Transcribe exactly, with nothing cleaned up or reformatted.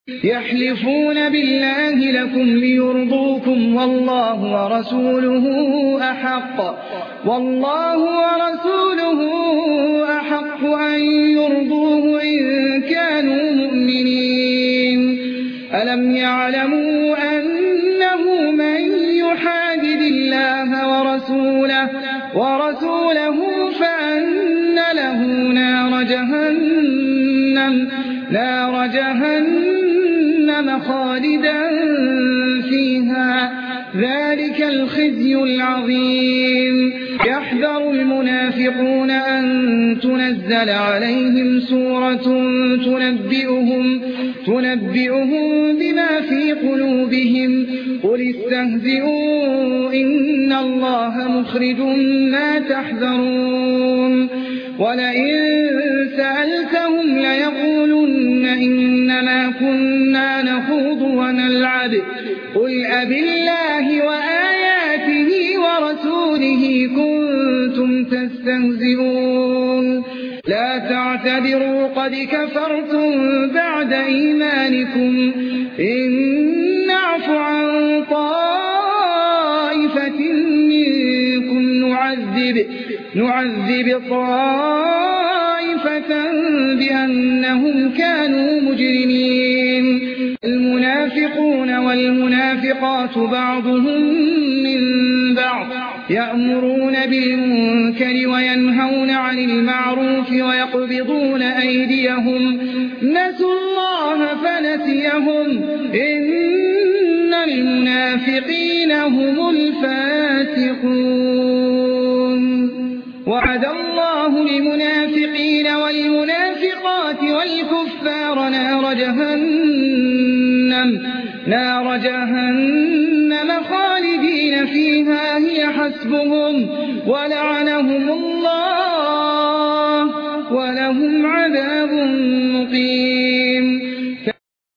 يحلفون بالله لكم ليرضوكم والله ورسوله أحق والله ورسوله أحق أن يرضوه إن كانوا مؤمنين. ألم يعلموا أنه من يحادد الله ورسوله ورسوله فأن له نار جهنم نار جهنم خالدا فيها ذلك الخزي العظيم. يحذر المنافقون أن تنزل عليهم سورة تنبئهم تنبئهم بما في قلوبهم قل استهزئوا إن الله مخرج ما تحذرون. ولئن سألتهم ليقولن إنما كنا نخوض ونلعب قل أبالله وآياته ورسوله كنتم تستهزئون. لا تعتذروا قد كفرتم بعد إيمانكم إن نعف عن طائفة منكم نعذب نعذب طائفة بأنهم كانوا مجرمين. المنافقون والمنافقات بعضهم من بعض يأمرون بالمنكر وينهون عن المعروف ويقبضون أيديهم نسوا الله فنسيهم إن المنافقين هم الفاسقون. وعد الله المنافقين والمنافقات والكفار نار جهنم نار جهنم خالدين فيها هي حسبهم ولعنهم الله ولهم عذاب مقيم.